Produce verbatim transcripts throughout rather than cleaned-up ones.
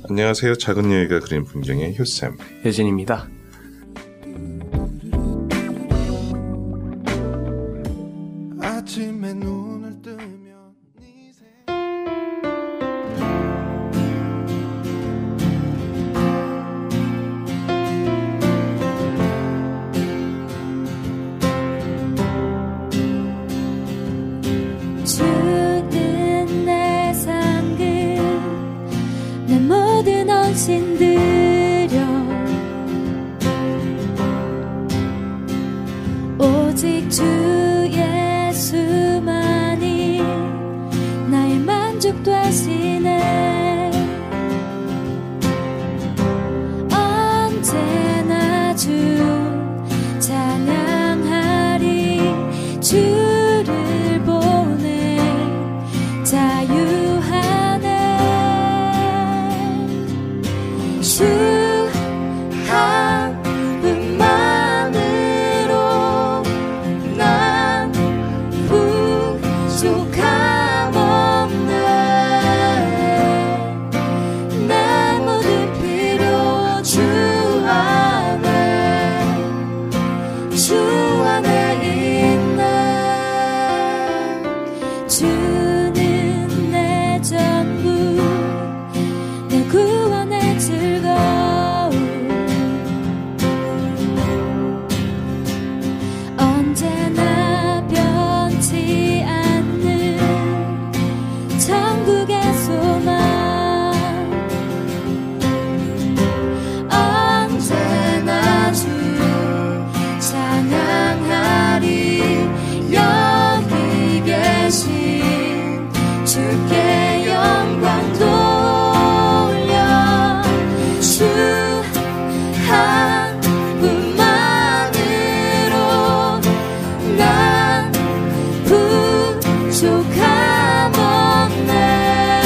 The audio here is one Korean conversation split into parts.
안녕하세요. 작은 여유가 그린 풍경의 효쌤 혜진입니다. 아침에 눈을 뜨면 주는 내 상급 내 모든 헌신 드려 오직 주 예수만이 나의 만족 되시네. 언제나 주 찬양하리. 주를 보내 자유하네. 주 한 분만으로 난 부족함 없네. 내 모든 필요 주 안에 주 안에 있네. 주는 내 전부 내 구원의 즐거움. 언제나 변치 않는 천국의 소망. 언제나 주 찬양하리. 여기 계신 주께 영광 돌려. 주 한 분만으로 난 부족함 없네.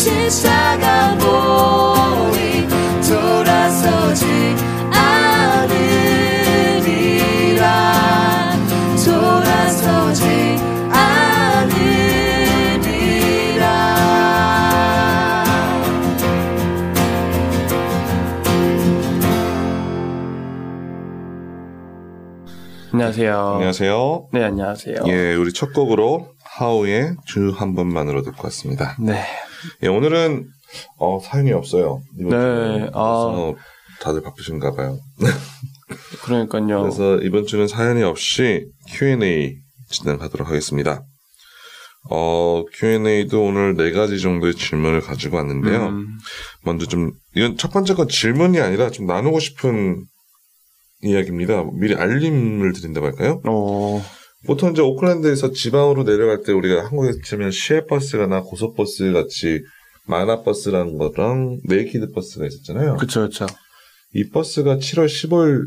십자가 보이 돌아서지 않으리라 돌아서지 않으리라. 안녕하세요. 안녕하세요. 네, 안녕하세요. 예, 우리 첫 곡으로 하우의 주 한 번만으로 듣고 왔습니다. 네. 예, 오늘은 어, 사연이 없어요. 이번 네, 주는. 아. 그래서 다들 바쁘신가 봐요. 그러니까요. 그래서 이번 주는 사연이 없이 큐 앤 에이 진행하도록 하겠습니다. 어, 큐 앤 에이도 오늘 네 가지 정도의 질문을 가지고 왔는데요. 음. 먼저 좀, 이건 첫 번째 건 질문이 아니라 좀 나누고 싶은 이야기입니다. 미리 알림을 드린다고 할까요? 어, 보통 이제 오클랜드에서 지방으로 내려갈 때 우리가 한국에 치면 시외버스나 고속버스 같이 만화버스라는 거랑 네이키드 버스가 있었잖아요. 그쵸, 그쵸. 이 버스가 칠월 십오일,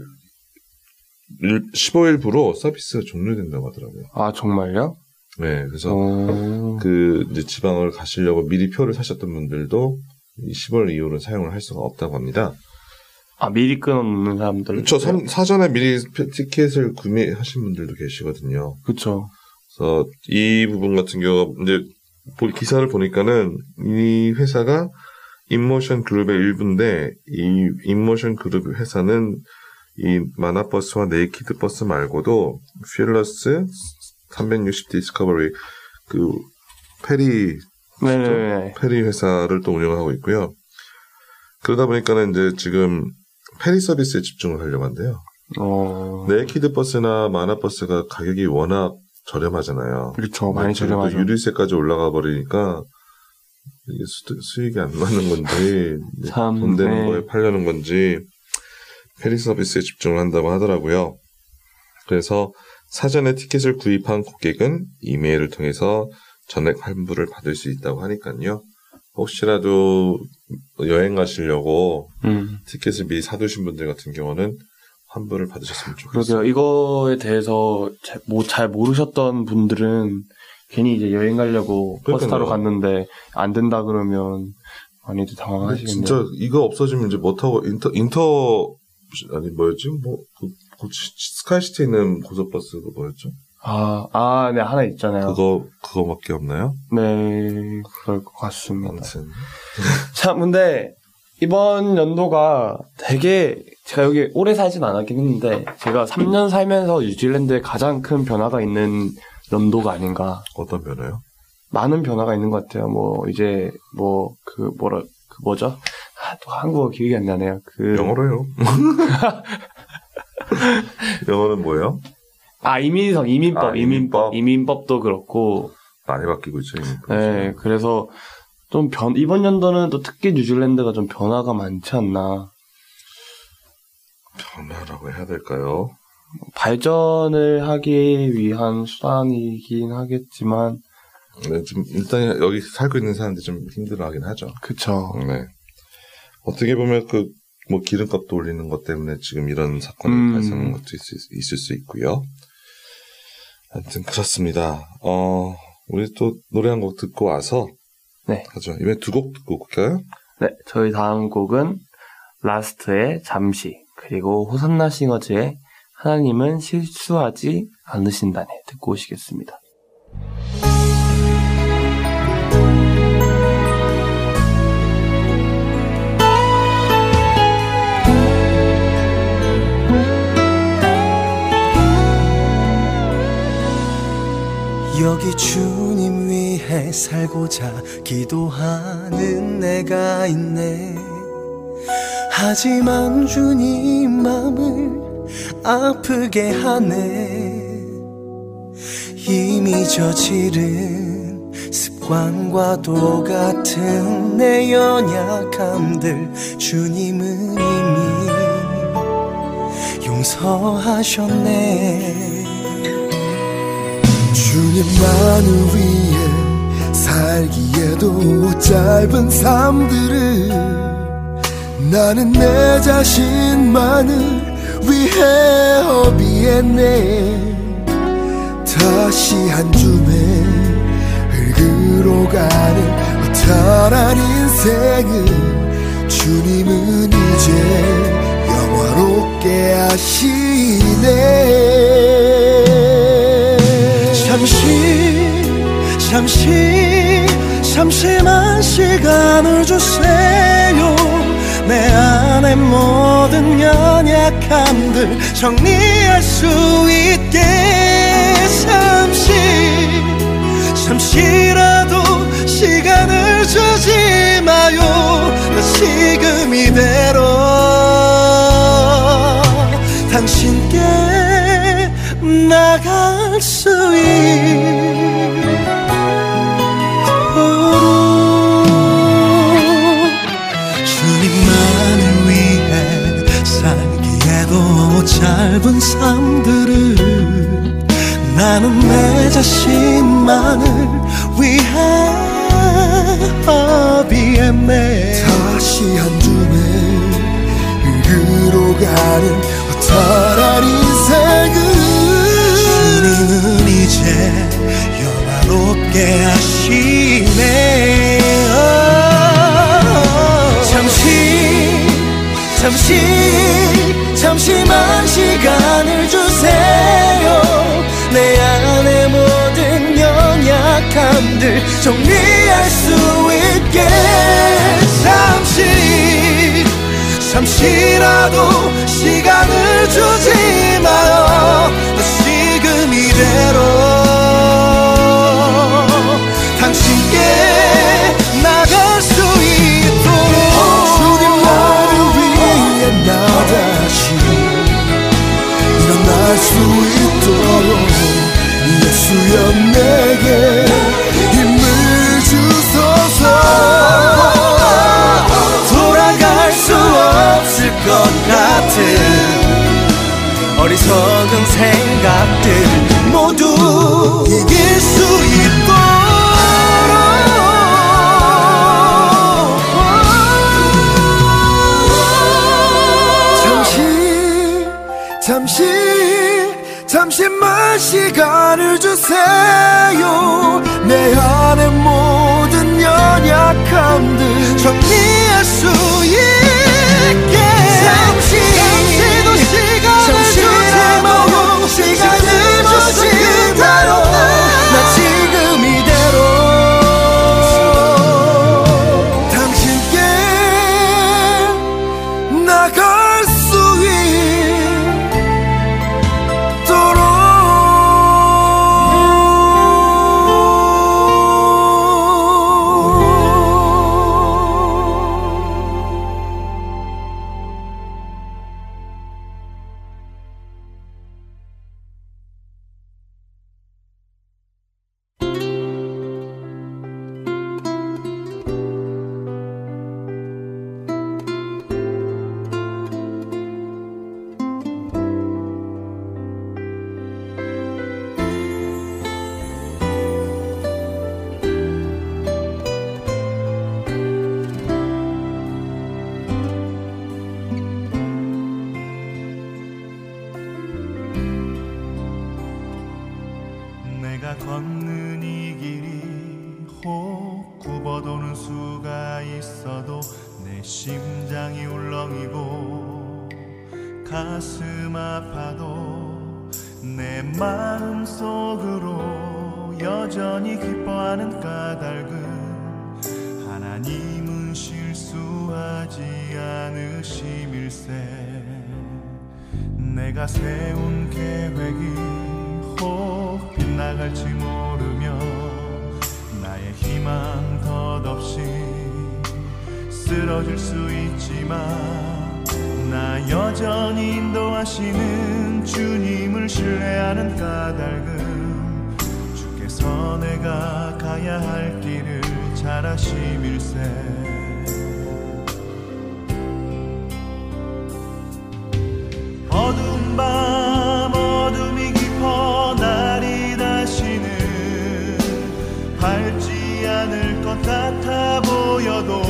십오일부로 서비스가 종료된다고 하더라고요. 아, 정말요? 네, 그래서 어, 그 이제 지방을 가시려고 미리 표를 사셨던 분들도 이 십월 이후로 사용을 할 수가 없다고 합니다. 아, 미리 끊어놓는 사람들. 저 선- 사전에 미리 표- 티켓을 구매하신 분들도 계시거든요. 그쵸. 그래서 이 부분 같은 경우가 이제 보- 기사를 보니까는 이 회사가 인모션 그룹의 일부인데 이 인모션 그룹 회사는 이 만화버스와 네이키드 버스 말고도 필러스 삼백육십 디스커버리 그 페리 네네네. 페리 회사를 또 운영하고 있고요. 그러다 보니까는 이제 지금 페리 서비스에 집중을 하려고 한대요. 어, 네이키드 버스나 만화버스가 가격이 워낙 저렴하잖아요. 그쵸. 많이 지금 또 저렴하죠. 유류세까지 올라가 버리니까 이게 수, 수익이 안 나는 건지 참, 돈 되는 네. 거에 팔려는 건지 페리 서비스에 집중을 한다고 하더라고요. 그래서 사전에 티켓을 구입한 고객은 이메일을 통해서 전액 환불을 받을 수 있다고 하니까요. 혹시라도 여행 가시려고 음. 티켓을 미리 사두신 분들 같은 경우는 환불을 받으셨으면 좋겠어요. 그러게요. 이거에 대해서 뭐 잘 모르셨던 분들은 괜히 이제 여행 가려고 버스 타러 그러니까요. 갔는데 안 된다 그러면 많이들 근데 당황하시겠네요. 진짜 이거 없어지면 이제 못 타고 인터 인터 아니 뭐였지? 뭐그 스카이시티에 있는 고속버스 그 뭐였죠? 아, 아, 네, 하나 있잖아요. 그거 그거밖에 없나요? 네, 그럴 것 같습니다. 아무튼 참, 근데 이번 연도가 되게 제가 여기 오래 살진 않았긴 했는데 제가 삼 년 살면서 뉴질랜드에 가장 큰 변화가 있는 연도가 아닌가. 어떤 변화요? 많은 변화가 있는 것 같아요. 뭐 이제 뭐 그 뭐라 그 뭐죠? 아, 또 한국어 기억이 안 나네요. 그 영어로요. 영어는 뭐예요? 아 이민성 이민법 아, 이민법 이민법. 이민법도 그렇고. 많이 바뀌고 있죠. 이미. 네, 그래서 좀 변, 이번 연도는 또 특히 뉴질랜드가 좀 변화가 많지 않나. 변화라고 해야 될까요? 발전을 하기 위한 수단이긴 하겠지만, 네, 좀 일단 여기 살고 있는 사람들이 좀 힘들어하긴 하죠. 그쵸. 네. 어떻게 보면 그 뭐 기름값도 올리는 것 때문에 지금 이런 사건이 음. 발생한 것도 있을, 있을 수 있고요. 아무튼 그렇습니다. 어, 우리 또 노래 한 곡 듣고 와서 네. 하죠. 이번에 두 곡 듣고 올까요? 네, 저희 다음 곡은 라스트의 잠시, 그리고 호산나 싱어즈의 하나님은 실수하지 않으신다네 듣고 오시겠습니다. 여기 주님 위해 살고자 기도하는 내가 있네. 하지만 주님 맘을 아프게 하네. 이미 저지른 습관과 똑같은 내 연약함들 주님은 이미 용서하셨네. 주님만을 위해 살기에도 짧은 삶들을 나는 내 자신만을 위해 허비했네. 다시 한 줌의 흙으로 가는 어떤 하나님 인생을 주님은 이제 영화롭게 하시네. 잠시 잠시 잠시만 시간을 주세요. 내 안의 모든 연약함들 정리할 수 있게. 잠시 잠시라도 시간을 주지 마요. 나 지금 이대로 당신께 나갈 수 있도록 주님만을 위해 살기에도 짧은 삶들을 나는 내 자신만을 위해 허비했네. 다시 한 줌의 흙으로 가는 허탈한 인생을 주님은 이제 영화롭게 하시네. 잠시 잠시 잠시만 시간을 주세요. 내 안의 모든 연약함들 정리할 수 있게. 잠시 잠시라도 시간을 주지 마요. 나 지금 이대로 당신께 나갈 수 있도록 주님만을 위해 나 다시 일어날 수 있도록 예수여 내게 힘을 주소서. 돌아갈 수 없을 것 같은 어리석은 생각들 모두 이길 수 있도록 잠시 잠시 잠시만 시간을 주세요. 내 안의 모든 연약함들 정리할 수 있게. 잠시 잠시도 시간을 주지 마요. 시간을 주지 마요. 나 지금 이대로 당신께 나갈 수 있도록. 내가 걷는 이 길이 혹 굽어도는 수가 있어도 내 심장이 울렁이고 가슴 아파도 내 마음 속으로 여전히 기뻐하는 까닭은 하나님은 실수하지 않으심일세. 내가 세운 계획이 혹 빗나갈지 모르며 나의 희망 덧없이 쓰러질 수 있지만 나 여전히 인도하시는 주님을 신뢰하는 까닭은 주께서 내가 가야 할 길을 잘 아심일세. 어두운 밤 어둠이 깊어 날이 다시는 밝지 않을 것 같아 보여도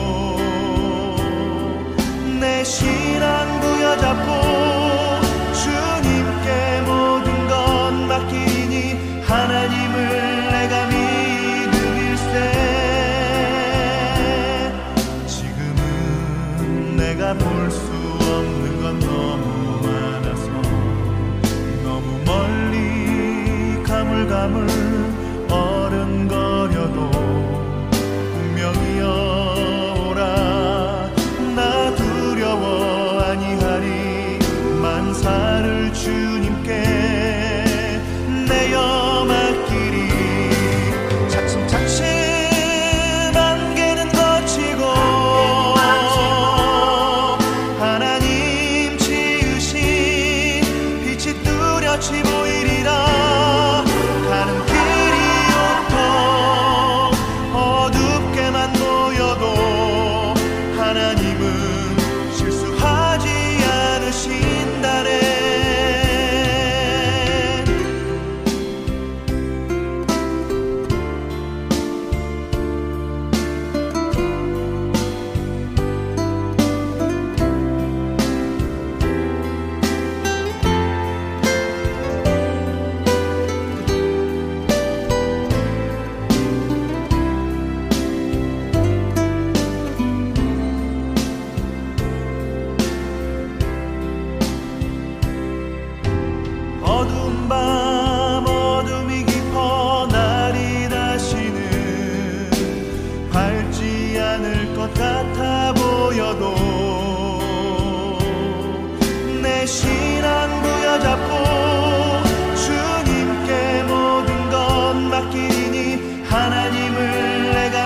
내 신앙 부여잡고 주님께 모든 것 맡기니 하나님을 내가 믿음일세. 주님께 내어 맡기리. 차츰차츰 안개는 거치고 하나님 지으신 빛이 뚜렷이 보이리라. 가는 길이 온통 어둡게만 보여도 하나님은 실수하지 않으신다네. 어두운 밤 어둠이 깊어 날이 다시는 밝지 않을 것 같아 보여도 내 신앙 부여잡고 주님께 모든 것 맡기니 하나님을 내가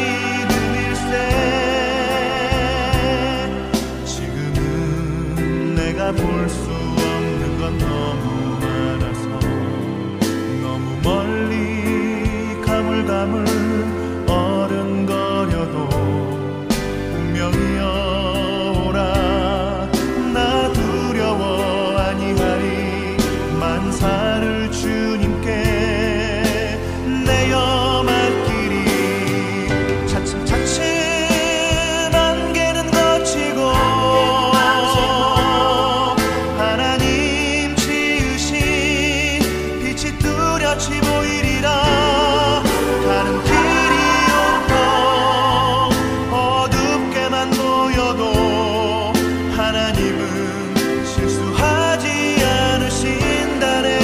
믿음일세. 지금은 내가 볼 수 없는 건 너무 많아서 너무 멀리 가물가물 어른거려도 분명히 오라. 나 두려워 아니하리. 만사를 주님께 내어 맡기리. 차츰차츰 안개는 거치고 하나님 지으신 빛이 뚜렷이 보이리라. 가는 길이 온통 어둡게만 보여도 하나님은 실수하지 않으신다네.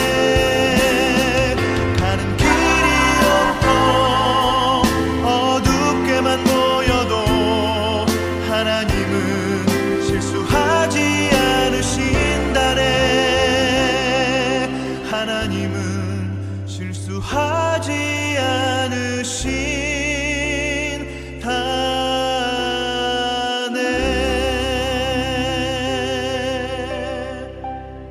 가는 길이 온통 어둡게만 보여도 하나님은 실수하지 않으신다네. 하나님은 실수하지 않으신다네.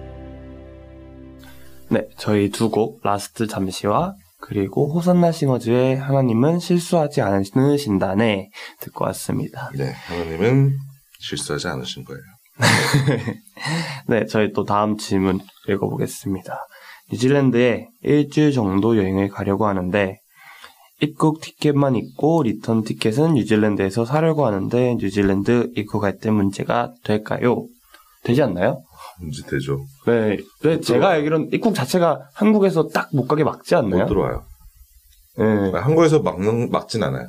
네, 저희 두 곡 라스트 잠시와 그리고 호산나 싱어즈의 하나님은 실수하지 않으신다네 듣고 왔습니다. 네, 하나님은 실수하지 않으신 거예요. 네, 저희 또 다음 질문 읽어보겠습니다. 뉴질랜드에 일주일 정도 여행을 가려고 하는데 입국 티켓만 있고 리턴 티켓은 뉴질랜드에서 사려고 하는데 뉴질랜드 입국할 때 문제가 될까요? 되지 않나요? 문제 되죠. 네, 네 제가 알기로는 입국 자체가 한국에서 딱 못 가게 막지 않나요? 못 들어와요. 네, 한국에서 막는, 막진 않아요.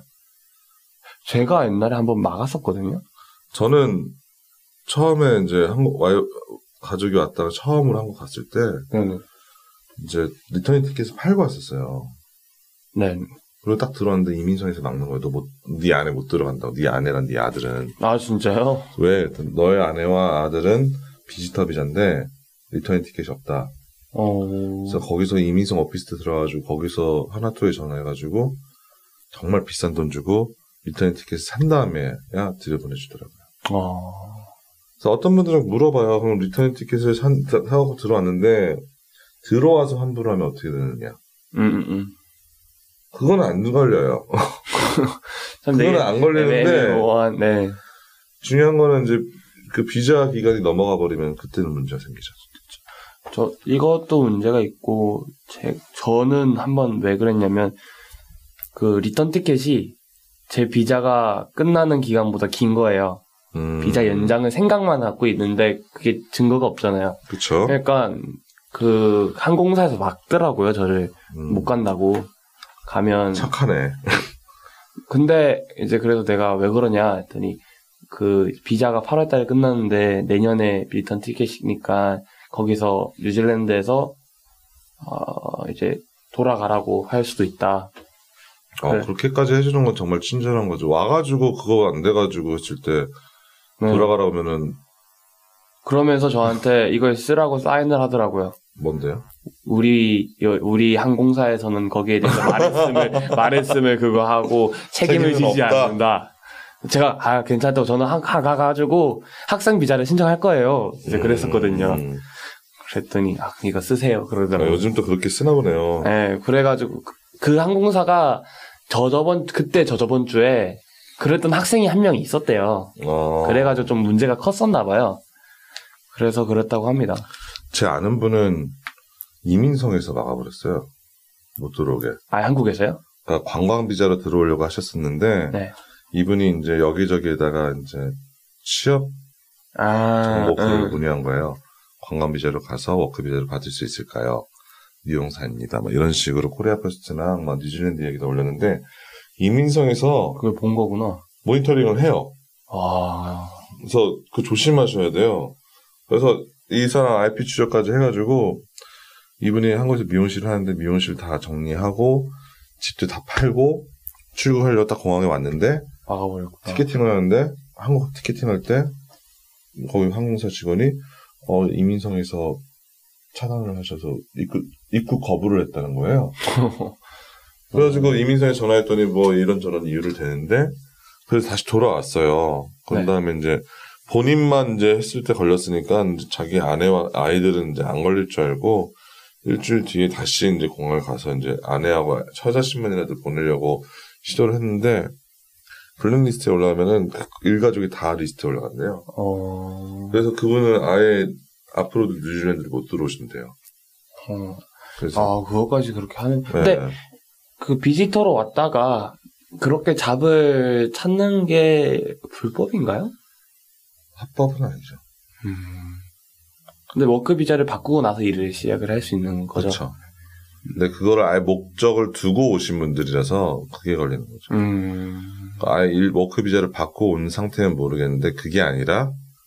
제가 옛날에 한번 막았었거든요. 저는 처음에 이제 한국 와요, 가족이 왔다가 처음으로 한국 갔을 때 네네. 이제 리터닝 티켓을 팔고 왔었어요. 네. 그리고 딱 들어왔는데 이민성에서 막는 거예요. 너 못, 네 안에 못 들어간다고. 네 아내랑 네 아들은. 아, 진짜요? 왜? 너의 아내와 아들은 비지터 비자인데 리터닝 티켓이 없다. 어. 그래서 거기서 이민성 오피스텔 들어가지고 거기서 하나투어에 전화해가지고 정말 비싼 돈 주고 리터닝 티켓을 산 다음에야 들여보내주더라고요. 어. 그래서 어떤 분들은 물어봐요. 그럼 리터닝 티켓을 산, 사고 들어왔는데 들어와서 환불을 하면 어떻게 되느냐. 음, 음, 음. 그건 안 걸려요. 참 그건 되게 안 걸리는데 애매모호한, 네. 중요한 거는 이제 그 비자 기간이 넘어가 버리면 그때는 문제가 생기죠. 저, 이것도 문제가 있고, 제, 저는 한번 왜 그랬냐면, 그, 리턴 티켓이 제 비자가 끝나는 기간보다 긴 거예요. 음. 비자 연장을 생각만 갖고 있는데, 그게 증거가 없잖아요. 그쵸. 그러니까, 그, 항공사에서 막더라고요, 저를. 음. 못 간다고. 가면. 착하네. 근데, 이제 그래서 내가 왜 그러냐 했더니, 그, 비자가 팔월 달에 끝났는데, 내년에 리턴 티켓이니까, 거기서 뉴질랜드에서 어 이제 돌아가라고 할 수도 있다. 어, 그래. 그렇게까지 해주는 건 정말 친절한 거죠. 와가지고 그거 안 돼가지고 했을 때 네. 돌아가라고 하면은 그러면서 저한테 이걸 쓰라고 사인을 하더라고요. 뭔데요? 우리 여- 우리 항공사에서는 거기에 대해서 말했음을 말했음을 그거 하고 책임을 책임은 지지 없다. 않는다. 제가 아 괜찮다고 저는 한 가가지고 학생 비자를 신청할 거예요. 이제 그랬었거든요. 음, 그랬더니 아 이거 쓰세요 아, 그러더라고요. 요즘 또 그렇게 쓰나 보네요. 네, 그래가지고 그, 그 항공사가 저저번 그때 저저번 주에 그랬던 학생이 한 명 있었대요. 어, 그래가지고 좀 문제가 컸었나 봐요. 그래서 그랬다고 합니다. 제 아는 분은 이민성에서 나가버렸어요. 못 들어오게. 아 한국에서요? 그러니까 관광 비자로 들어오려고 하셨었는데 네. 이분이 이제 여기저기에다가 이제 취업 아, 정보를 응. 문의한 거예요. 관광 비자로 가서 워크 비자를 받을 수 있을까요? 미용사입니다. 막 이런 식으로 코리아 퍼스트랑 막 뉴질랜드 얘기도 올렸는데 이민성에서 그걸 본 거구나. 모니터링을 해요. 와, 그래서 그 조심하셔야 돼요. 그래서 이 사람 아이피 추적까지 해가지고 이분이 한국에서 미용실을 하는데 미용실 다 정리하고 집도 다 팔고 출국하려고 딱 공항에 왔는데 막아버렸구나. 티켓팅을 하는데 한국 티켓팅할 때 거기 항공사 직원이 어, 이민성에서 차단을 하셔서 입국, 입국 거부를 했다는 거예요. 그래가지고 이민성에 전화했더니 뭐 이런저런 이유를 대는데 그래서 다시 돌아왔어요. 그런 네. 다음에 이제 본인만 이제 했을 때 걸렸으니까 이제 자기 아내와 아이들은 이제 안 걸릴 줄 알고 일주일 뒤에 다시 이제 공항을 가서 이제 아내하고 처자신문이라도 보내려고 시도를 했는데 블랙리스트에 올라가면은 일가족이 다 리스트에 올라간대요. 어, 그래서 그분은 아예 앞으로도 뉴질랜드를 못 들어오신대요. 어. 그래서 아, 그거까지 그렇게 하는. 네. 근데 그 비지터로 왔다가 그렇게 잡을 찾는 게 불법인가요? 합법은 아니죠. 음. 근데 워크 비자를 바꾸고 나서 일을 시작을 할 수 있는 거죠. 그렇죠. 근데 그거를 아예 목적을 두고 오신 분들이라서 그게 걸리는 거죠. 음. 아예 일 워크 비자를 받고 온 상태는 모르겠는데 그게 아니라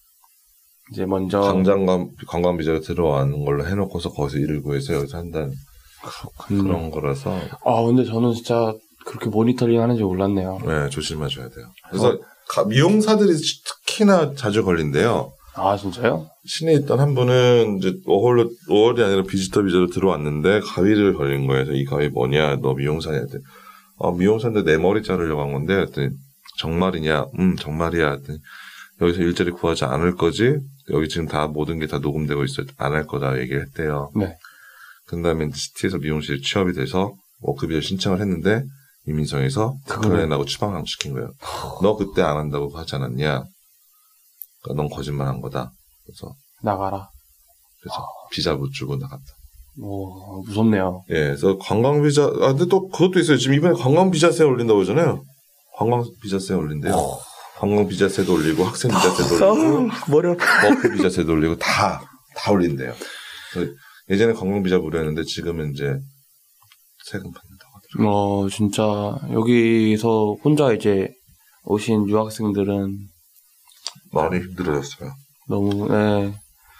이제 먼저 관광 관광 비자가 들어가는 걸로 해놓고서 거기서 일을 구해서 여기서 한다는 음. 그런 거라서 아, 근데 저는 진짜 그렇게 모니터링 하는지 몰랐네요. 네, 조심하셔야 돼요. 그래서 가- 미용사들이 특히나 자주 걸린대요. 아, 진짜요? 시내에 있던 한 분은 이제 워홀로, 워홀이 아니라 비지터 비자로 들어왔는데 가위를 걸린 거예요. 그래서 이 가위 뭐냐? 너 미용사냐? 했더니 아, 미용사인데 내 머리 자르려고 한 건데 했더니 정말이냐? 음, 정말이야. 했더니 여기서 일자리 구하지 않을 거지? 여기 지금 다 모든 게 다 녹음되고 있어. 안 할 거다 얘기를 했대요. 네. 그 다음에 시티에서 미용실 취업이 돼서 워크비자 신청을 했는데 이민성에서 그거를- 그걸 추방을 시킨 거예요. 너 그때 안 한다고 하지 않았냐? 그러니까 넌 거짓말한 거다. 그래서 나가라. 그래서 비자 못 주고 나갔다. 오, 무섭네요. 예, 그래서 관광 비자. 아, 근데 또 그것도 있어요. 지금 이번에 관광 비자세 올린다고 하잖아요. 관광 비자세 올린대요. 관광 비자세도 올리고 학생 비자세도 올리고 머리 워크 비자세도 올리고 다 다 올린대요. 그래서 예전에 관광 비자 무료였는데 지금은 이제 세금 받는다고 하더라고요. 어, 진짜 여기서 혼자 이제 오신 유학생들은 많이 힘들어졌어요. 너무 네.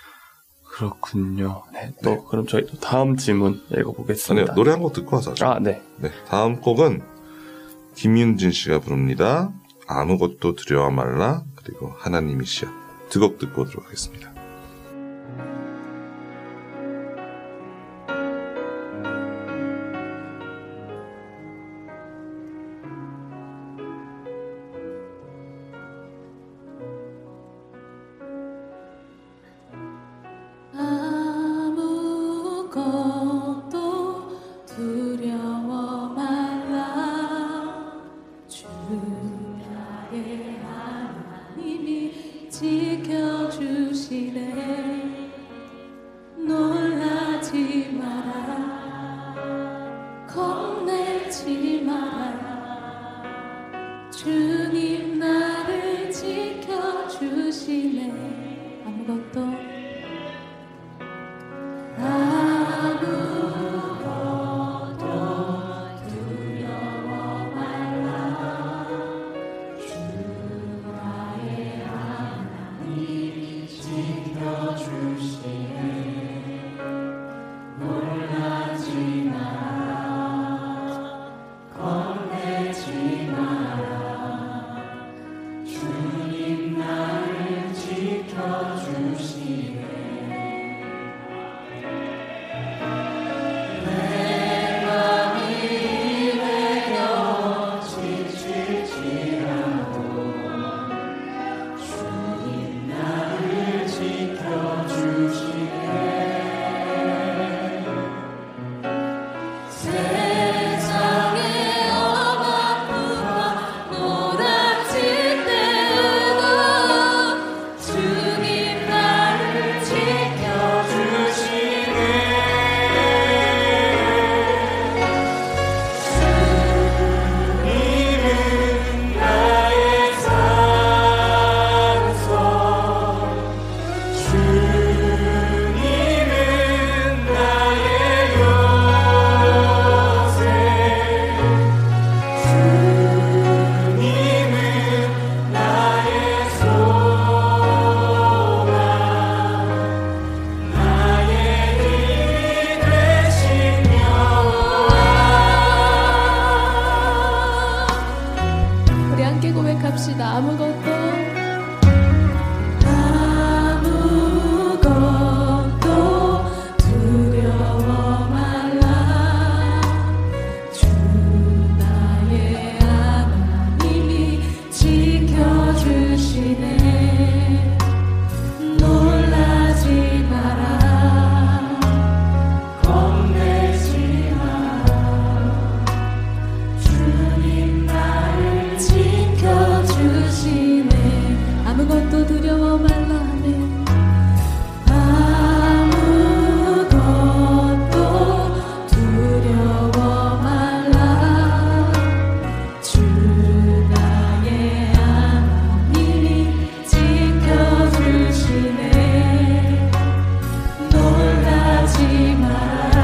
그렇군요. 네, 또 네. 그럼 저희 또 다음 질문 아니요, 읽어보겠습니다. 노래 한 곡 듣고 와서 하죠. 아, 네. 네, 다음 곡은 김윤진 씨가 부릅니다. 아무것도 두려워 말라. 그리고 하나님이시여. 두 곡 듣고 오도록 하겠습니다. 아무것도 두려워 말라 주 나의 하나님이 지켜주시네 놀라지 마라 겁내지 마라 주님 나를 지켜주시네 아무것도 아무것도 두려워 말라 주 나의 하나님이 지켜주시네 놀라지 마라 겁내지 마라 주님 나를 지켜주시네 합시다. 아무것도 아무것도 두려워 말라. 주 나의 하나님이 지켜주시네. 놀라지 마라. 겁내지 마라. 주님 나를 지켜주시네. 아무것도 두려워 말라 하네. 아무것도 두려워 말라. 주 나의 하나님이 지켜주시네. 놀라지 마라.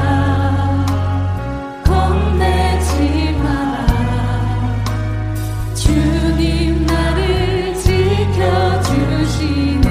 겁내지 마라. 주님 나를 지켜주시네.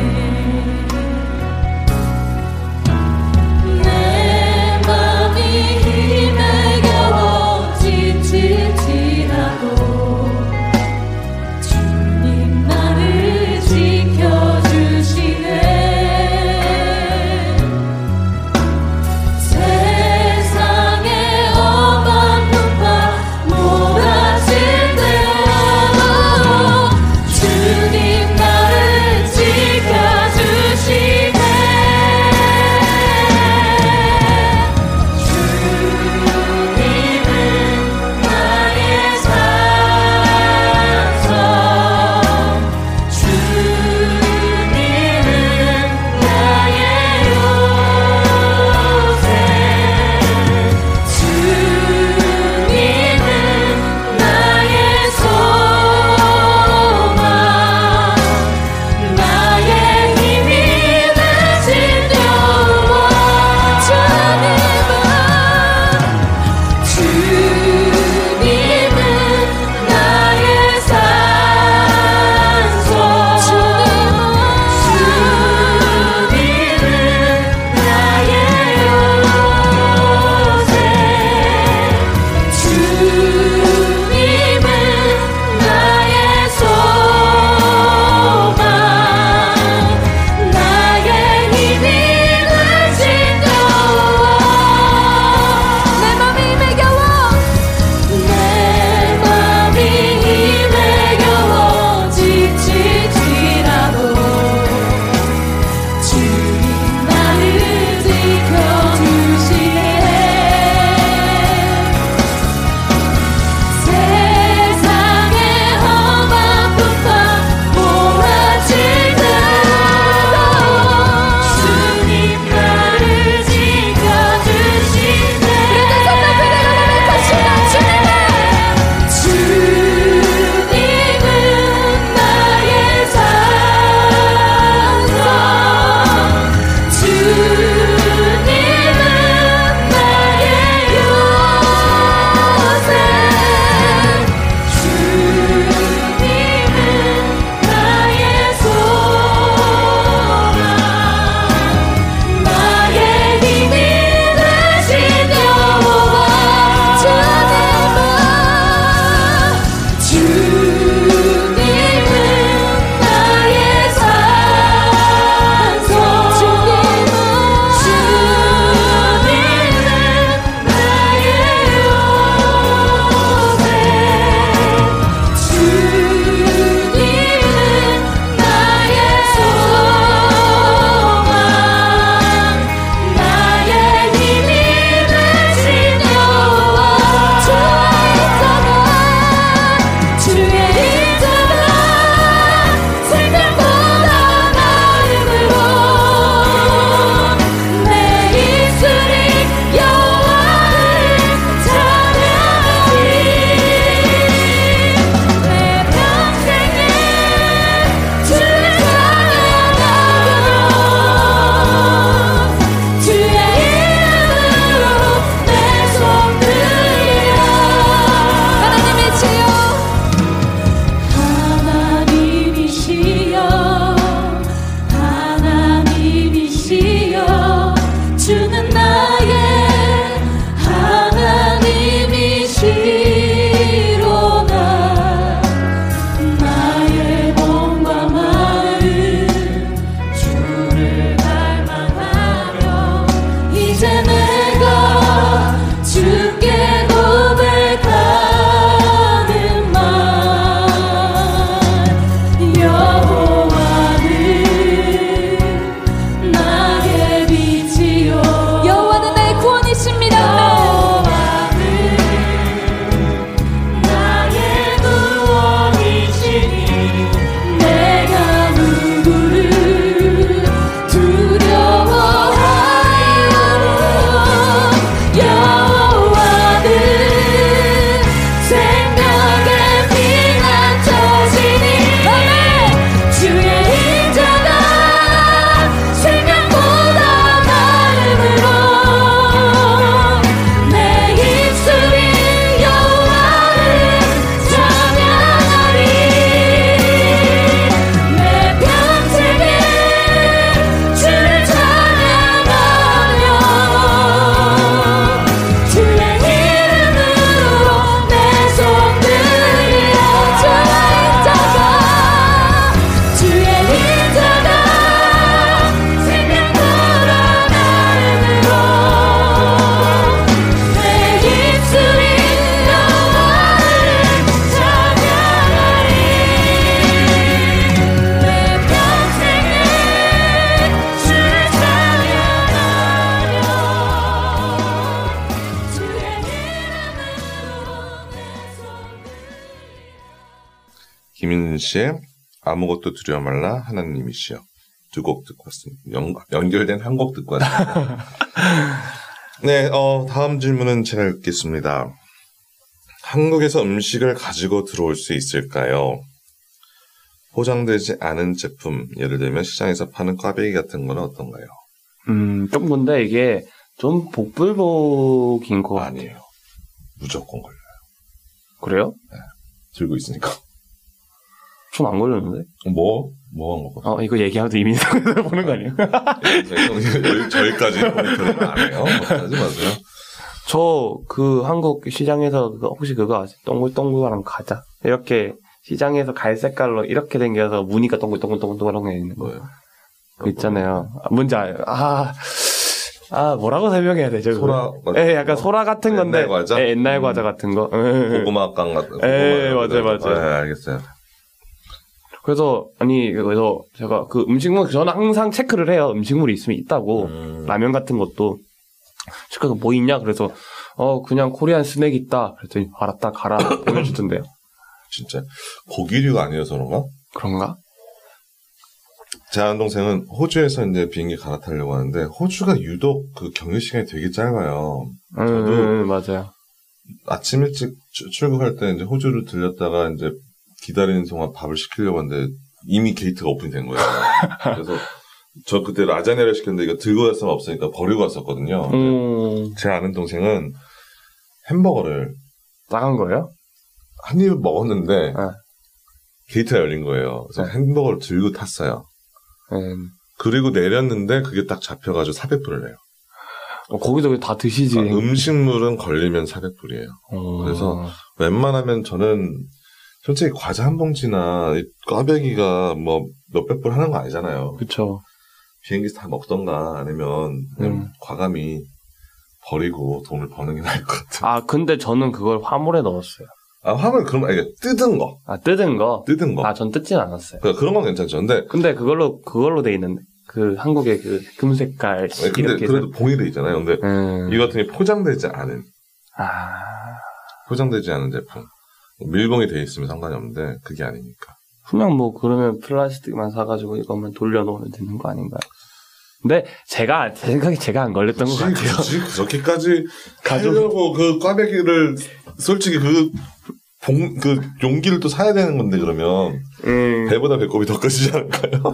씨의 아무것도 두려워 말라 하나님이시여 두 곡 듣고 왔습니다. 연, 연결된 한 곡 듣고 왔습니다. 네, 어, 다음 질문은 제가 읽겠습니다. 한국에서 음식을 가지고 들어올 수 있을까요? 포장되지 않은 제품, 예를 들면 시장에서 파는 꽈배기 같은 건 어떤가요? 음, 좀 근데 이게 좀 복불복인 거 아니에요. 무조건 걸려요. 그래요? 네. 들고 있으니까. 전 안 걸렸는데? 뭐? 뭐 한 거거든? 어, 이거 얘기하면 이민석에서 보는 거 아니에요? 저희까지 모니터링 안 해요. 하지 마세요. 저 그 한국 시장에서 그거 혹시 그거 아세요? 동글동글한 과자. 이렇게 시장에서 갈색깔로 이렇게 생겨서 무늬가 동글동글동글동글한 게 있는 거. 뭐예요? 그 있잖아요. 아, 뭔지 알아요? 아, 아, 뭐라고 설명해야 되죠? 소라, 예, 약간 소라 같은 건데. 옛날 과자? 예, 옛날 음. 과자 같은 거. 예, 예. 고구마깡 같은 거. 예, 맞아요, 맞아요. 네, 알겠어요. 그래서, 아니, 그래서 제가 그 음식물, 저는 항상 체크를 해요. 음식물이 있으면 있다고. 음. 라면 같은 것도. 체크가 뭐 있냐? 그래서, 어, 그냥 코리안 스낵 있다. 그랬더니, 알았다, 가라. 보내주던데요. 진짜 고기류가 아니어서 그런가? 그런가? 제 아는 동생은 호주에서 이제 비행기 갈아타려고 하는데 호주가 유독 그 경유 시간이 되게 짧아요. 음, 저도 음, 맞아요. 아침 일찍 출- 출국할 때 이제 호주를 들렸다가 이제 기다리는 동안 밥을 시키려고 하는데 이미 게이트가 오픈된 거예요. 그래서 저 그때 라자냐를 시켰는데 이거 들고 갈 수는 없으니까 버리고 갔었거든요. 음, 제 아는 동생은 햄버거를 작은 거예요? 한 입 먹었는데 네. 게이트가 열린 거예요. 그래서 네. 햄버거를 들고 탔어요. 음. 그리고 내렸는데 그게 딱 잡혀가지고 사백 불을 내요. 어, 거기서 다 드시지. 그러니까 음식물은 걸리면 사백 불이에요. 어. 그래서 웬만하면 저는 솔직히 과자 한 봉지나 이 꽈배기가 뭐 몇백 불 하는 거 아니잖아요. 그쵸. 비행기에서 다 먹던가 아니면 그냥 음. 과감히 버리고 돈을 버는 게 나을 것 같아요. 아, 근데 저는 그걸 화물에 넣었어요. 아, 화물 그러면 아니, 뜯은 거. 아, 뜯은 거? 뜯은 거. 아, 전 뜯진 않았어요. 그러니까 그런 건 괜찮죠. 근데 근데 그걸로, 그걸로 돼 있는데. 그 한국의 그 금색깔 아니, 근데 이렇게 해서. 그래도 봉이 돼 있잖아요. 근데 음. 이 같은 게 포장되지 않은 아, 포장되지 않은 제품. 밀봉이 돼 있으면 상관이 없는데 그게 아니니까. 그냥 뭐 그러면 플라스틱만 사가지고 이것만 돌려놓으면 되는 거 아닌가요? 근데 제가 제 생각에 제가 안 걸렸던 것 굳이, 같아요. 굳이 그렇게까지 가족- 가려고 그 꽈배기를 솔직히 그 봉, 그 용기를 또 사야 되는 건데 그러면 음. 배보다 배꼽이 더 커지지 않을까요?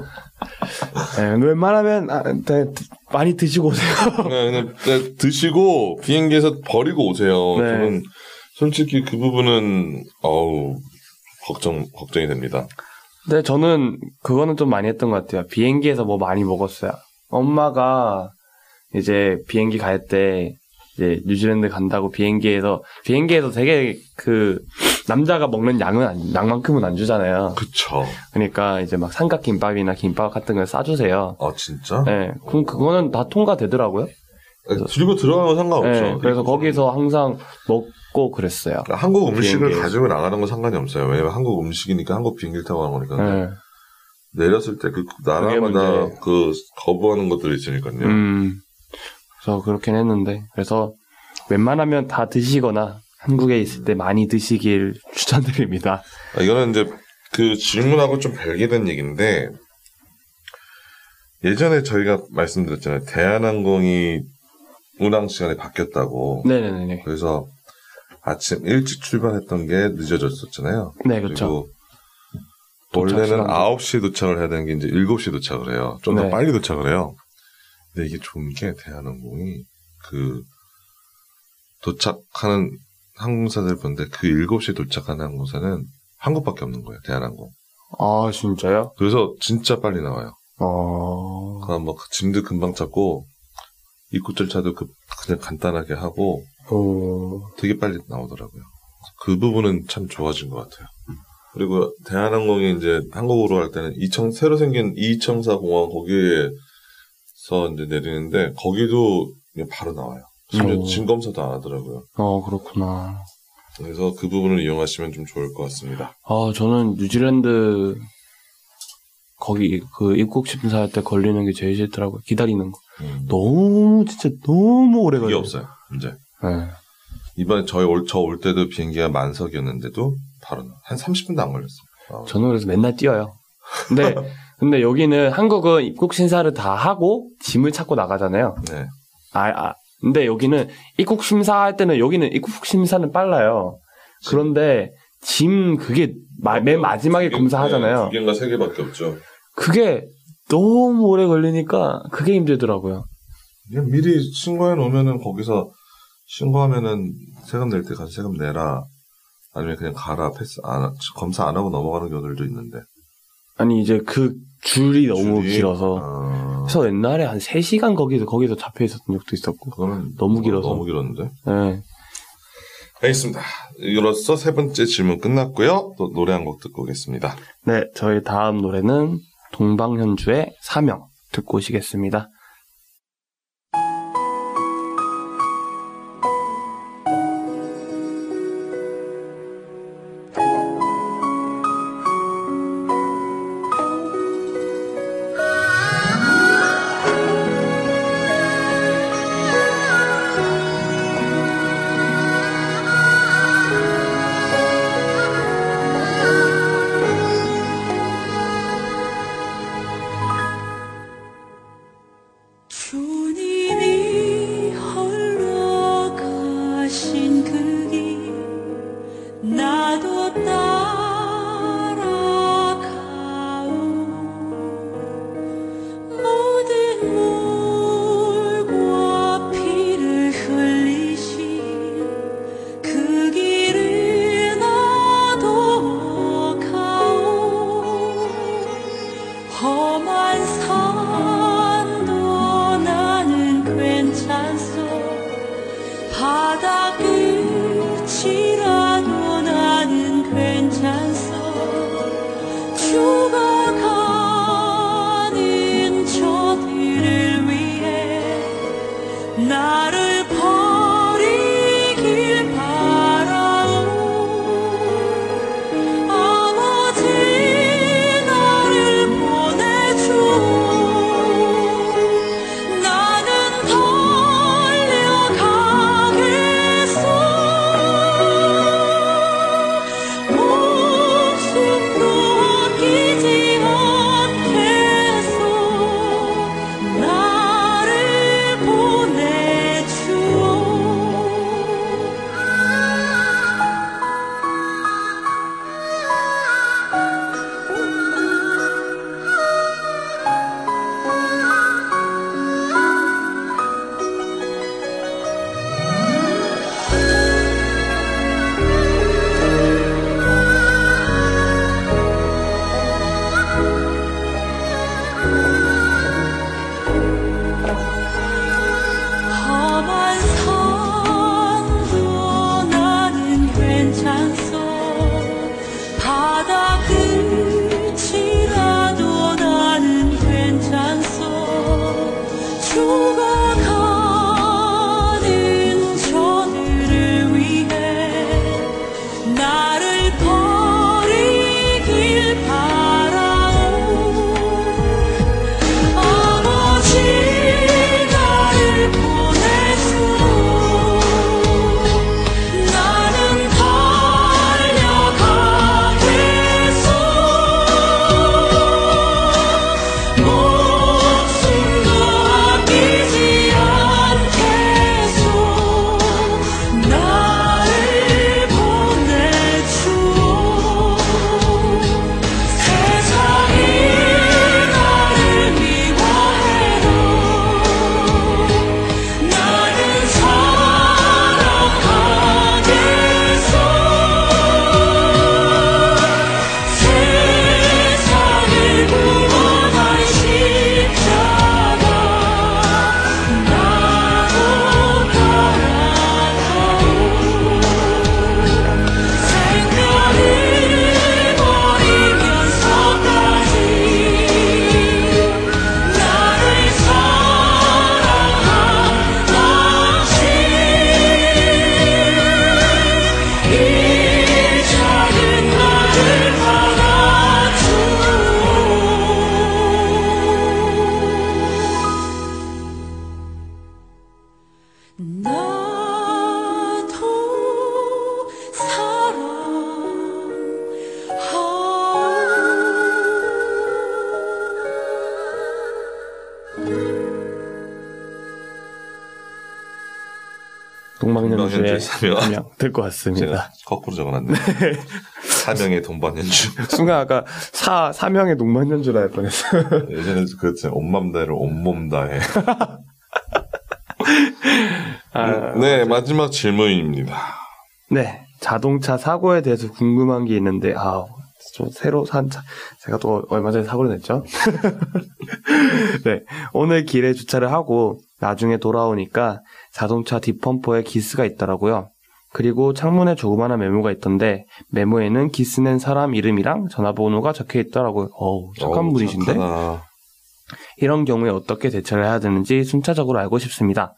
네, 웬만하면 아, 네, 많이 드시고 오세요. 그냥, 그냥, 그냥 드시고 비행기에서 버리고 오세요. 네. 저는 솔직히 그 부분은 어우 걱정 걱정이 됩니다. 근데 저는 그거는 좀 많이 했던 것 같아요. 비행기에서 뭐 많이 먹었어요. 엄마가 이제 비행기 갈 때 이제 뉴질랜드 간다고 비행기에서 비행기에서 되게 그 남자가 먹는 양은 안, 양만큼은 안 주잖아요. 그쵸. 그러니까 이제 막 삼각김밥이나 김밥 같은 걸 싸주세요. 아 진짜? 네, 그럼 그거는 다 통과되더라고요. 아니, 들고 들어가면 상관없죠. 네, 그래서 입고 거기서 항상 먹고 그랬어요. 그러니까 한국 음식을 비행기에서. 가지고 나가는 건 상관이 없어요. 왜냐면 한국 음식이니까 한국 비행기를 타고 가는 거니까. 네. 내렸을 때 그 나라마다 문제. 그 거부하는 것들이 있으니까요. 음, 그래서 그렇긴 했는데 그래서 웬만하면 다 드시거나 한국에 있을 때 많이 드시길 추천드립니다. 아, 이거는 이제 그 질문하고 좀 별개된 얘기인데 예전에 저희가 말씀드렸잖아요. 대한항공이 운항 시간이 바뀌었다고. 네네네. 그래서 아침 일찍 출발했던 게 늦어졌었잖아요. 네, 그렇죠. 그리고 원래는 시간도. 아홉 시에 도착을 해야 되는 게 이제 일곱 시에 도착을 해요. 좀 더 네. 빨리 도착을 해요. 근데 이게 좋은 게 대한항공이 그 도착하는 항공사들 보는데 그 일곱 시에 도착하는 항공사는 한국밖에 없는 거예요. 대한항공. 아, 진짜요? 그래서 진짜 빨리 나와요. 어, 그럼 뭐 짐도 금방 찾고 입구 절차도 그 그냥 간단하게 하고 어, 되게 빨리 나오더라고요. 그 부분은 참 좋아진 것 같아요. 그리고 대한항공이 이제 한국으로 갈 때는 이청 새로 생긴 이청사 공항 거기에서 이제 내리는데 거기도 그냥 바로 나와요. 심지어 오. 짐 검사도 안 하더라고요. 어, 그렇구나. 그래서 그 부분을 이용하시면 좀 좋을 것 같습니다. 아, 저는 뉴질랜드 거기 그 입국 심사할 때 걸리는 게 제일 싫더라고요. 기다리는 거. 음. 너무 진짜 너무 오래 그게 걸려요. 없어요. 이제 네. 이번에 저희 올, 저 올 때도 비행기가 만석이었는데도 바로 나- 한 삼십 분도 안 걸렸어요. 어. 저는 그래서 맨날 뛰어요. 근데 근데 여기는 한국은 입국 심사를 다 하고 짐을 찾고 나가잖아요. 네. 아, 아 근데 여기는 입국 심사할 때는 여기는 입국 심사는 빨라요. 그런데 짐 그게 마, 맨 마지막에 개, 검사하잖아요. 네, 두 개인가 세 개밖에 없죠. 그게 너무 오래 걸리니까 그게 힘들더라고요. 그냥 미리 신고해 놓으면은 거기서 신고하면은 세금 낼 때 가서 세금 내라. 아니면 그냥 가라 패스 안 검사 안 하고 넘어가는 경우들도 있는데. 아니 이제 그 줄이 너무 줄이? 길어서 어... 그래서 옛날에 한 세 시간 거기서 거기서 잡혀 있었던 적도 있었고. 그거는 너무 길어서. 너무 길었는데. 네. 알겠습니다. 이로써 세 번째 질문 끝났고요. 또 노래 한 곡 듣고 오겠습니다. 네, 저희 다음 노래는 동방현주의 사명 듣고 오시겠습니다. 주님이 홀로 가신 그 길 나도 따라가오 모든 물과 피를 흘리신 그 길을 나도 가오 험한 산도 나는 괜찮소 바다 끝이라도 나는 괜찮소 죽어가는 저들을 위해 나를 버리길 바라오 아버지 나를 보내주 동방연주의 동방연주의 사명. 사명 듣고 왔습니다. 제가 거꾸로 적어놨네. 사명의 동방연주. 순간 아까 사 사명의 동방연주라 할 뻔했어. 예전에 그랬잖아요. 온맘 다해를 온몸 다해. 아, 네, 마지막 질문입니다. 네, 자동차 사고에 대해서 궁금한 게 있는데, 아, 좀 새로 산 차, 제가 또 얼마 전에 사고를 냈죠. 네, 오늘 길에 주차를 하고 나중에 돌아오니까 자동차 뒷범퍼에 기스가 있더라고요. 그리고 창문에 조그마한 메모가 있던데 메모에는 기스 낸 사람 이름이랑 전화번호가 적혀 있더라고요. 어우, 착한 어우, 분이신데. 착하다. 이런 경우에 어떻게 대처를 해야 되는지 순차적으로 알고 싶습니다.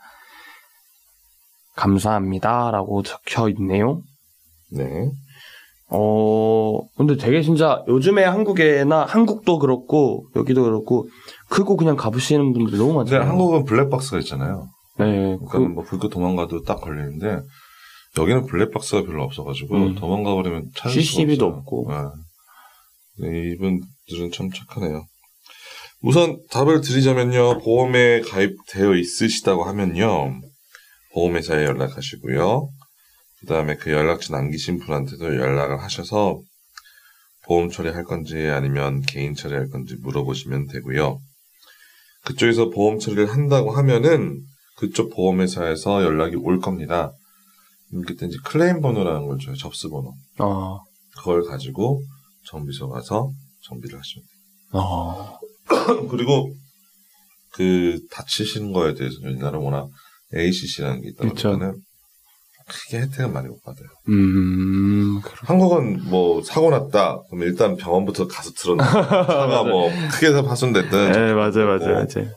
감사합니다. 라고 적혀 있네요. 네. 어, 근데 되게 진짜 요즘에 한국에나 한국도 그렇고 여기도 그렇고 크고 그냥 가보시는 분들이 너무 근데 많잖아요. 한국은 블랙박스가 있잖아요. 네, 그러니까 그, 뭐 불교 도망가도 딱 걸리는데 여기는 블랙박스가 별로 없어가지고 음. 도망가 버리면 찾을 수가 씨씨티비도 없어요. 없고. 네. 네, 이분들은 참 착하네요. 우선 답을 드리자면요. 보험에 가입되어 있으시다고 하면요. 보험회사에 연락하시고요. 그 다음에 그 연락처 남기신 분한테도 연락을 하셔서 보험 처리할 건지 아니면 개인 처리할 건지 물어보시면 되고요. 그쪽에서 보험 처리를 한다고 하면은 그쪽 보험회사에서 연락이 올 겁니다. 그때 이제 클레임 번호라는 걸 줘요. 접수 번호. 어, 그걸 가지고 정비소 가서 정비를 하시면 돼요. 어, 그리고 그 다치신 거에 대해서는 우리나라 워낙 에이씨씨라는 게 있다 그쵸. 보니까는 크게 혜택은 많이 못 받아요. 음, 한국은 뭐 사고 났다 그러면 일단 병원부터 가서 들어놔. 차가 뭐 크게 파손됐든 네, 맞아요, 맞아요, 뭐 맞아요.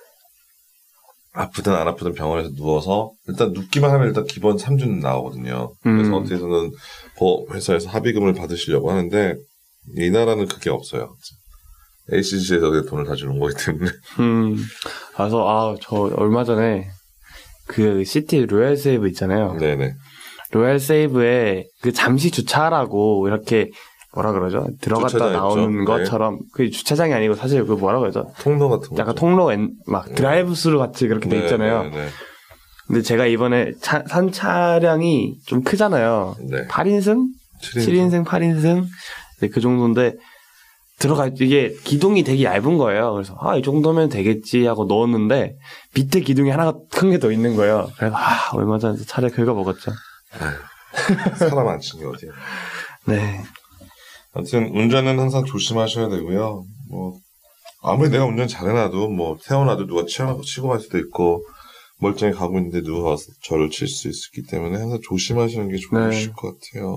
아프든 안 아프든 병원에서 누워서 일단 눕기만 하면 일단 기본 삼 주는 나오거든요. 그래서 음. 어떻게든 회사에서 합의금을 받으시려고 하는데 이 나라는 그게 없어요. 에이씨씨에서 돈을 다 주는 거기 때문에. 음, 그래서 아, 저 얼마 전에 그 시티 로얄 세이브 있잖아요. 네네. 로얄 세이브에 그 잠시 주차라고 이렇게 뭐라 그러죠? 들어갔다 주차장 나오는 있죠. 것처럼 그 주차장이 아니고 사실 그 뭐라 그러죠? 통로 같은 거. 약간 통로 엔, 막 드라이브 스루 같이 그렇게 돼 있잖아요. 네네네. 근데 제가 이번에 차, 산 차량이 좀 크잖아요. 네. 팔 인승? 칠 인승, 팔 인승? 네, 그 정도인데 들어가 이게 기둥이 되게 얇은 거예요. 그래서 아, 이 정도면 되겠지 하고 넣었는데 밑에 기둥이 하나가 큰 게 더 있는 거예요. 그래서 아, 얼마 전에 차를 긁어 먹었죠. 아휴, 사람 안 치는 게 어디야. 네. 아무튼 운전은 항상 조심하셔야 되고요. 뭐 아무리 내가 운전 잘해놔도 뭐 태워놔도 누가 치고, 치고 갈 수도 있고 멀쩡히 가고 있는데 누가 와서 저를 칠 수 있기 때문에 항상 조심하시는 게 좋으실 네. 것 같아요.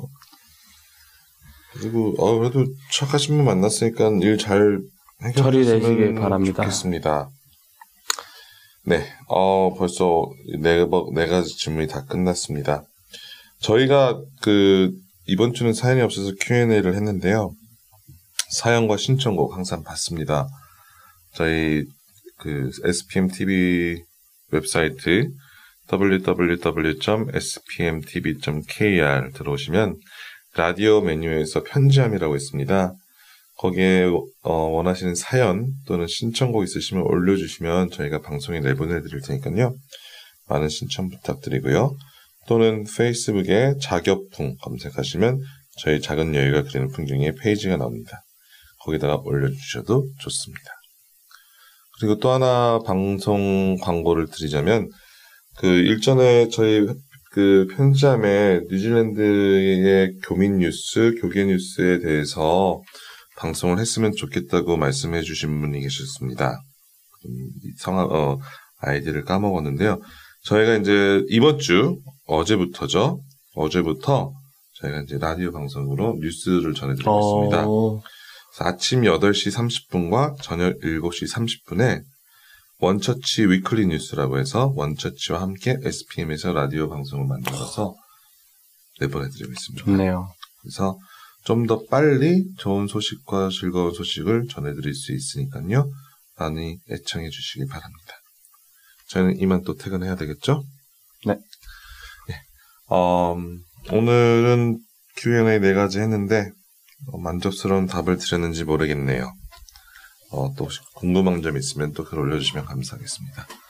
그리고 어 그래도 착하신 분 만났으니까 일 잘 처리되시길 해결했으면 바랍니다. 좋겠습니다. 네, 어 벌써 네, 네 가지 질문이 다 끝났습니다. 저희가 그 이번 주는 사연이 없어서 큐 앤 에이를 했는데요. 사연과 신청곡 항상 받습니다. 저희 그 에스피엠 티비 웹사이트 더블유 더블유 더블유 점 에스피엠티비 점 케이알 들어오시면 라디오 메뉴에서 편지함이라고 있습니다. 거기에 어, 원하시는 사연 또는 신청곡 있으시면 올려주시면 저희가 방송에 내보내드릴 테니까요. 많은 신청 부탁드리고요. 또는 페이스북에 자격풍 검색하시면 저희 작은 여유가 그리는 풍경의 페이지가 나옵니다. 거기다가 올려주셔도 좋습니다. 그리고 또 하나 방송 광고를 드리자면 그 일전에 저희 그 편지함에 뉴질랜드의 교민 뉴스, 교계 뉴스에 대해서 방송을 했으면 좋겠다고 말씀해 주신 분이 계셨습니다. 성함, 어, 아이디를 까먹었는데요. 저희가 이제 이번 주 어제부터죠. 어제부터 저희가 이제 라디오 방송으로 뉴스를 전해드리고 있습니다. 어, 아침 여덟 시 삼십 분과 저녁 일곱 시 삼십 분에 원처치 위클리 뉴스라고 해서 원처치와 함께 에스피엠에서 라디오 방송을 만들어서 내보내드리고 있습니다. 좋네요. 그래서 좀 더 빨리 좋은 소식과 즐거운 소식을 전해드릴 수 있으니까요. 많이 애청해 주시기 바랍니다. 저희는 이만 또 퇴근해야 되겠죠? 네. 네. 어, 오늘은 큐 앤 에이 네 가지 했는데 어, 만족스러운 답을 드렸는지 모르겠네요. 어, 또 혹시 궁금한 점 있으면 또 글 올려주시면 감사하겠습니다.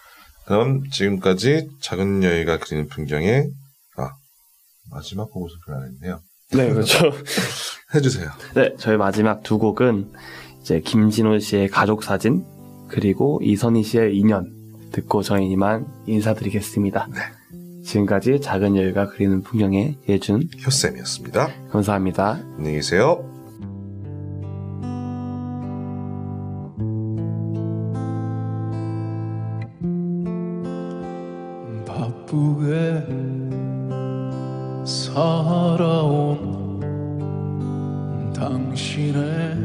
그럼 지금까지 작은 여의가 그리는 풍경에 아 마지막 곡을 소개를 안 했네요. 네, 그렇죠. 해주세요. 네, 저희 마지막 두 곡은 이제 김진호 씨의 가족 사진 그리고 이선희 씨의 인연 듣고 저희 이만 인사드리겠습니다. 네. 지금까지 작은 여유가 그리는 풍경의 예준 효쌤이었습니다. 감사합니다. 안녕히 계세요. 바쁘게 살아온 당신의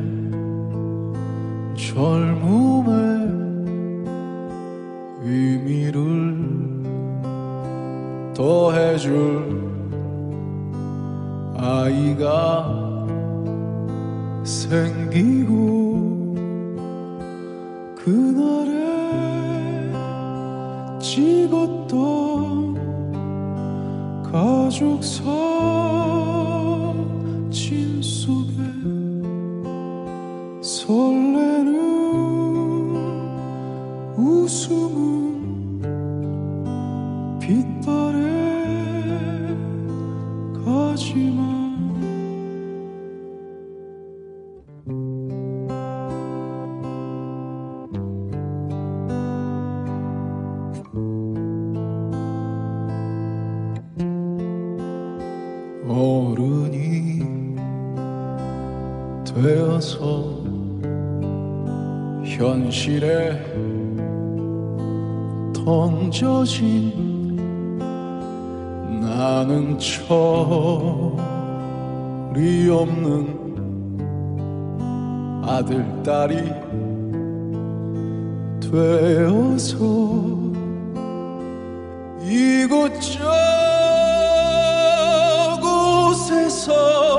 젊음의 의미를 더해줄 아이가 생기고 그날에 찍었던 가족 사진 속에 설레는 웃음은 빛바래 가지만 어른이 되어서 현실에 던져진 나는 철이 없는 아들, 딸이 되어서 이곳저곳에서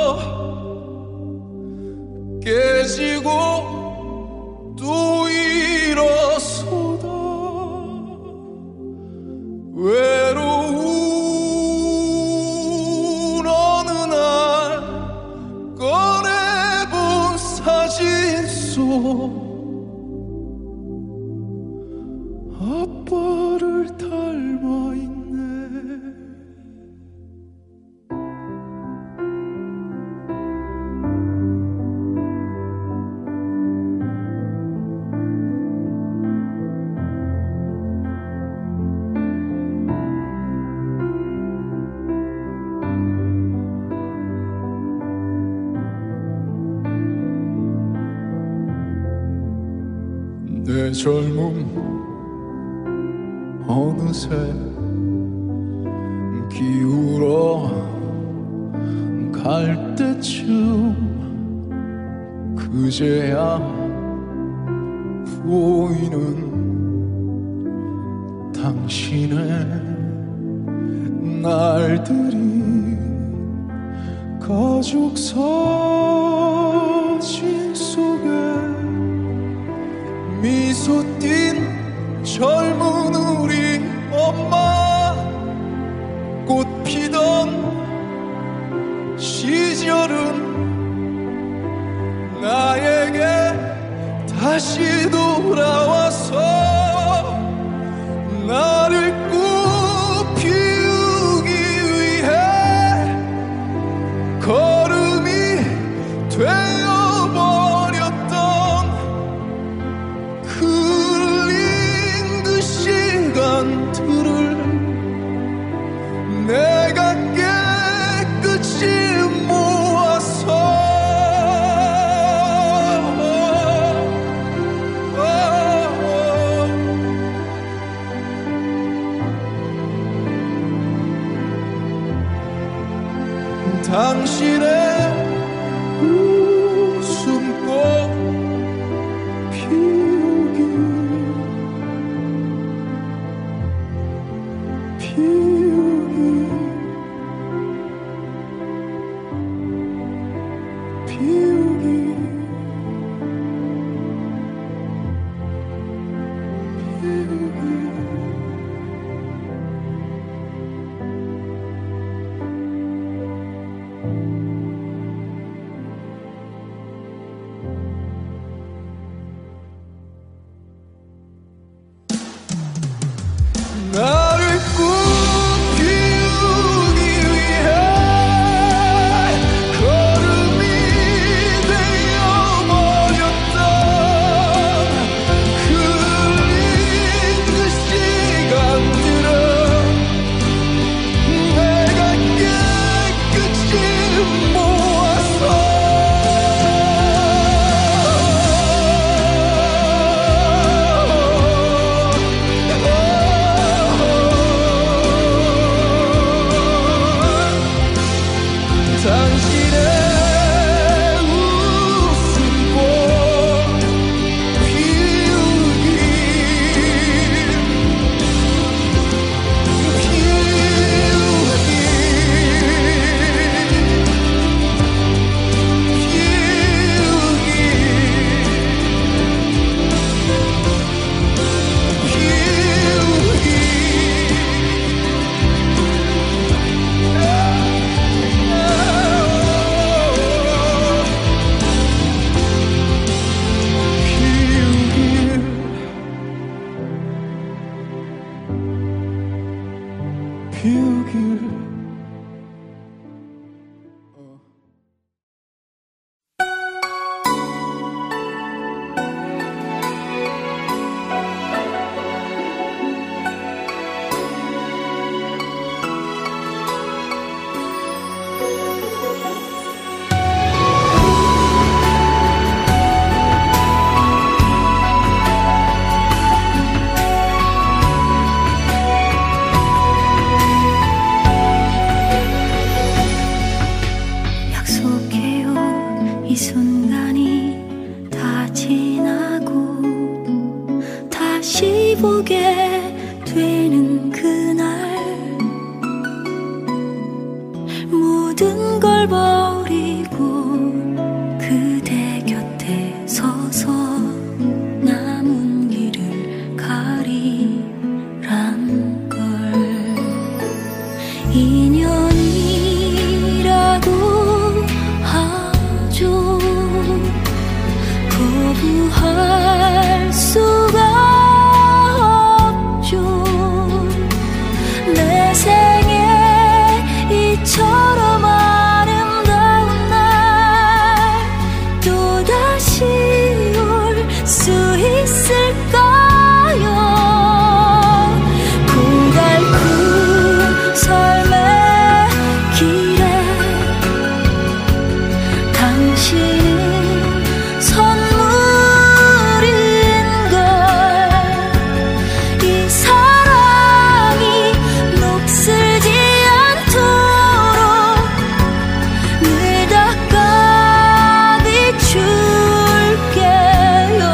깨지고 또 일어서다 외로운 어느 날 꺼내본 사진 속 아빠를 닮아 있네. 내 젊음 어느새 기울어 갈 때쯤 그제야 보이는 당신의 날들이 가족 사진 속에 미소 띤 젊은 우리 엄마 꽃 피던 시절은 나에게 다시 돌아와서 나를 꽃 피우기 위해 걸음이 되어버렸던 흘린 그 시간들을 내가 깨끗이 모아서 당신의 웃음꽃 피우기 피우기 피우기 피우기 피우길. 약속해요 이 순간이 다 지나고 다시 보게 되는 그날 모든 걸 버리고 그대 곁에 서서 남은 길을 가리란 걸 인연이라고 하죠. 거부할 수가 없죠. 내 생에 이처럼 아름다운 날 또다시 올 수 있을까요? 고달픈 삶의 길에 당신은 선물인걸. 이 사랑이 녹슬지 않도록 늘 닦아 비출게요.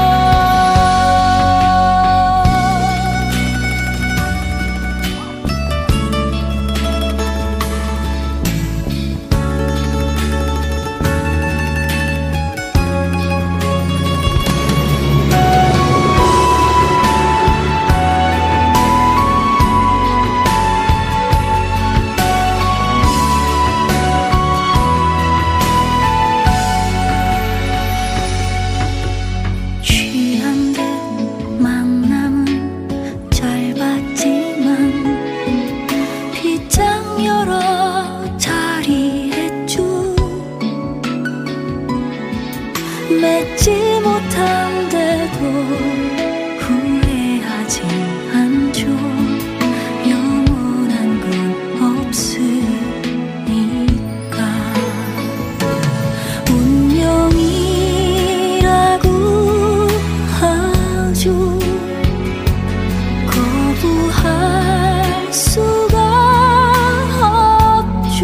취한 듯 만남은 짧았지만 빗장 열어 자리했죠. 맺지 못한데도 후회하지 않죠. 영원한 건 없으니까. 운명이라고 하죠. 거부할 수가 없죠.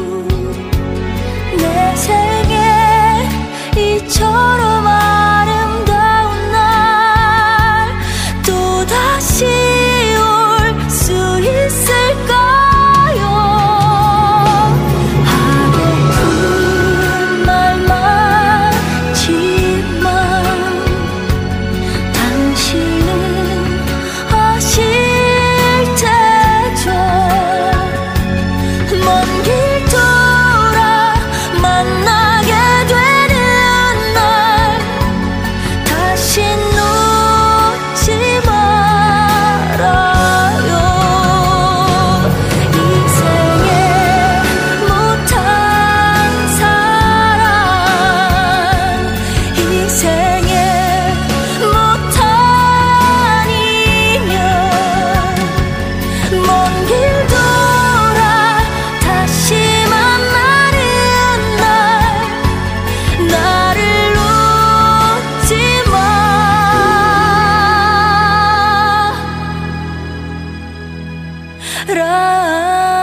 내 생에 이처럼 아름다운 날 또다시 올 수 있을까요? 하고픈 말 많지만 당신은 아실 테죠. 먼 길 돌아 만나게 되는 날 다시 놓지 말아요. 이 생에 못한 사랑, 이 생에 못한 인연, 먼 길 돌아 다시 만나는 날 나를 놓지 마라.